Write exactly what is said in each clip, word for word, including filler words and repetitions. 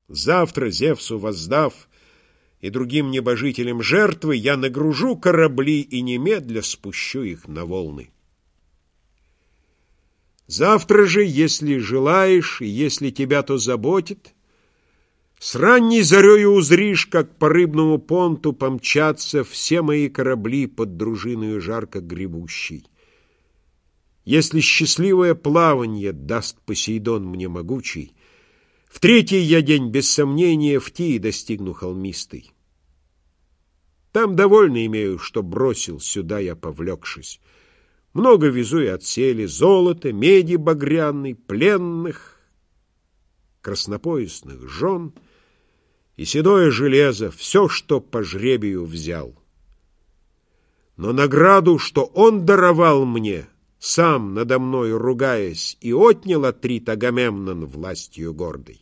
Завтра, Зевсу воздав и другим небожителям жертвы, я нагружу корабли и немедля спущу их на волны. Завтра же, если желаешь, и если тебя то заботит, с ранней зарею узришь, как по рыбному понту помчатся все мои корабли под дружиною жарко гребущей. Если счастливое плаванье даст Посейдон мне могучий, в третий я день, без сомнения, в Тии достигну холмистый. Там довольно имею, что бросил сюда я, повлекшись. Много везу и отсели золота, меди багряной, пленных, краснопоясных жен и седое железо, все, что по жребию взял. Но награду, что он даровал мне, сам надо мною ругаясь, и отнял Атрит Агамемнон властью гордой.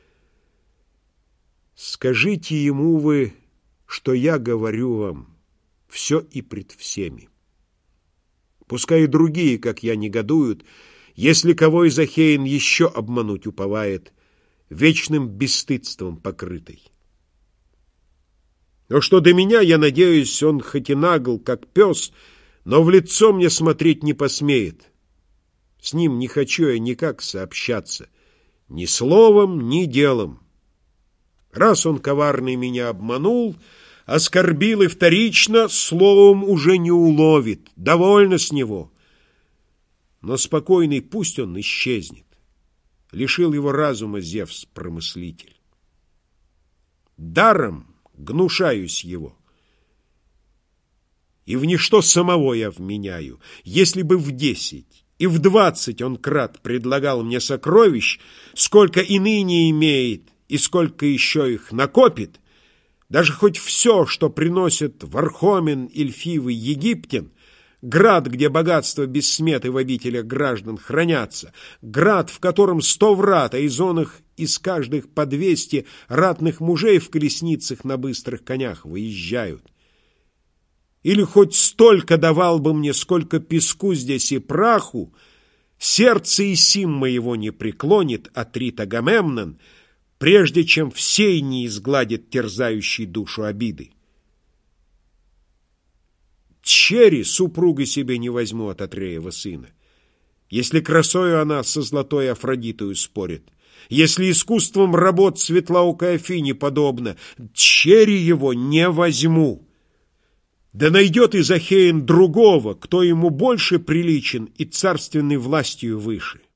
Скажите ему вы, что я говорю вам все и пред всеми. Пускай и другие, как я, негодуют, если кого из ахеян еще обмануть уповает, вечным бесстыдством покрытый. Но что до меня, я надеюсь, он хоть и нагл, как пес, но в лицо мне смотреть не посмеет. С ним не хочу я никак сообщаться, ни словом, ни делом. Раз он коварный меня обманул, оскорбил и вторично, словом уже не уловит, довольно с него. Но спокойный пусть он исчезнет. Лишил его разума Зевс-промыслитель. Даром гнушаюсь его. И в ничто самого я вменяю. Если бы в десять и в двадцать он крат предлагал мне сокровищ, сколько и ныне имеет, и сколько еще их накопит, даже хоть все, что приносит Вархомен, Ильфивый, Египтин, град, где богатства без сметы в обителях граждан хранятся, град, в котором сто врат, а из он их из каждых по двести ратных мужей в колесницах на быстрых конях выезжают. Или хоть столько давал бы мне, сколько песку здесь и праху, сердце и сим моего не преклонит Атрит Агамемнон, прежде чем всей не изгладит терзающей душу обиды. Чери супругой себе не возьму от Атреева сына, если красою она со золотой Афродитою спорит, если искусством работ светлоокой Афине подобно, чери его не возьму. Да найдет из ахеян другого, кто ему больше приличен и царственной властью выше.